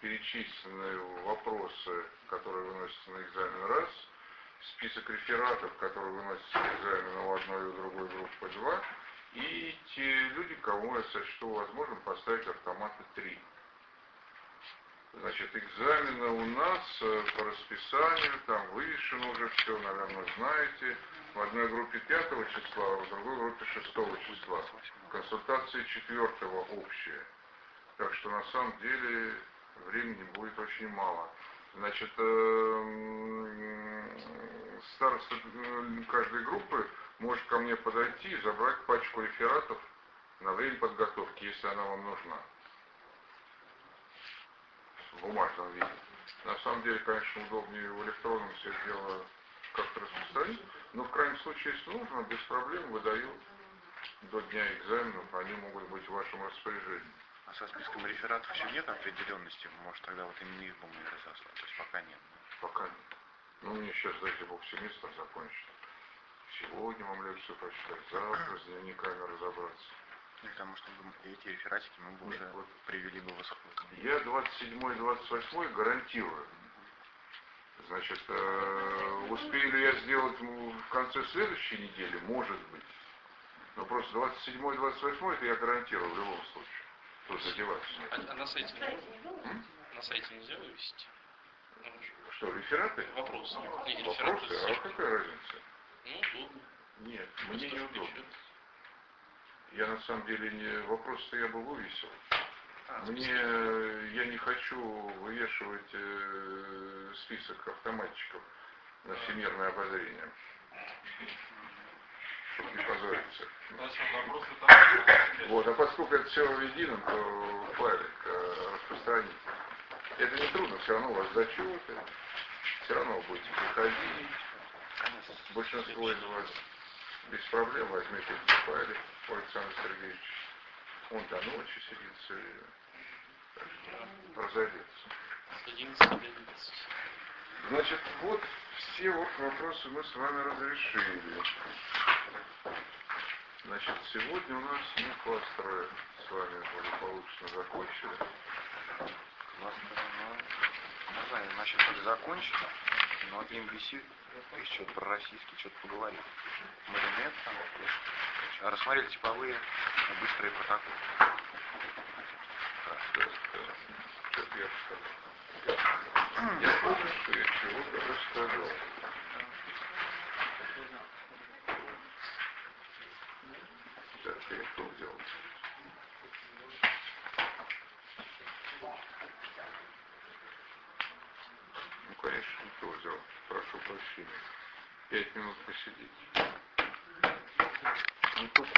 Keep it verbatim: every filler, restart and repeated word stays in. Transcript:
перечислены вопросы, которые выносятся на экзамен, раз, список рефератов, которые выносятся на экзамен у одной и у другой группы, два, и те люди, кому я сочту возможным поставить автоматы, три. Значит, экзамены у нас по расписанию, там вывешено уже все, наверное, знаете. В одной группе пятого числа, а в другой группе шестого числа. Консультации четвертого общие. Так что на самом деле времени будет очень мало. Значит, староста каждой группы может ко мне подойти и забрать пачку рефератов на время подготовки, если она вам нужна. В бумажном виде. На самом деле, конечно, удобнее в электронном все это дело как-то распространить, но в крайнем случае, если нужно, без проблем выдаю до дня экзаменов, они могут быть в вашем распоряжении. А со списком рефератов еще нет определенности? Может, тогда вот именно их будем разослать? То есть пока нет? Пока нет. Ну, мне сейчас, дайте Бог, семестр закончится. Сегодня вам лекцию прочитать, завтра с дневниками разобраться. Потому что эти рефератики мы бы уже вот привели бы в исход. Я двадцать седьмой двадцать восьмой гарантирую. Значит, э, успею ли я сделать в конце следующей недели? Может быть. Но просто двадцать седьмой двадцать восьмой это я гарантирую в любом случае. Тут задеваться. А, а на сайте можно? М? На сайте нельзя вывести? Что, рефераты? Вопросы. Не, Вопросы? рефераты, а какая разница? Ну, удобно. Нет, мне не удобно. Я на самом деле не... Вопрос-то я бы вывесил. А, мне... Я не хочу вывешивать э, список автоматчиков на всемирное обозрение. Чтобы не позориться. Вот, а поскольку это все в едином, то файлик э, распространить. Это не трудно, все равно у вас зачеты, все равно вы будете приходить. Большинство из вас без проблем возьмите эти файлы у Александра Сергеевича. Он до ночи сидит все время. Так что разойдется. С одиннадцати до одиннадцати. Значит, вот все вот вопросы мы с вами разрешили. Значит, сегодня у нас мы кластеры с вами благополучно закончили. Кластеры, ну, не знаю, насчет их закончили, но эм би си, если что-то про российский, что-то поговорим. Маринет там, а рассмотрели типовые быстрые протоколы. Так, да, да. Что я сказал? Я помню, что я чего-то рассказал. Так, я что сделал? Ну, конечно, не то взял. Прошу прощения. Пять минут посидеть. Не то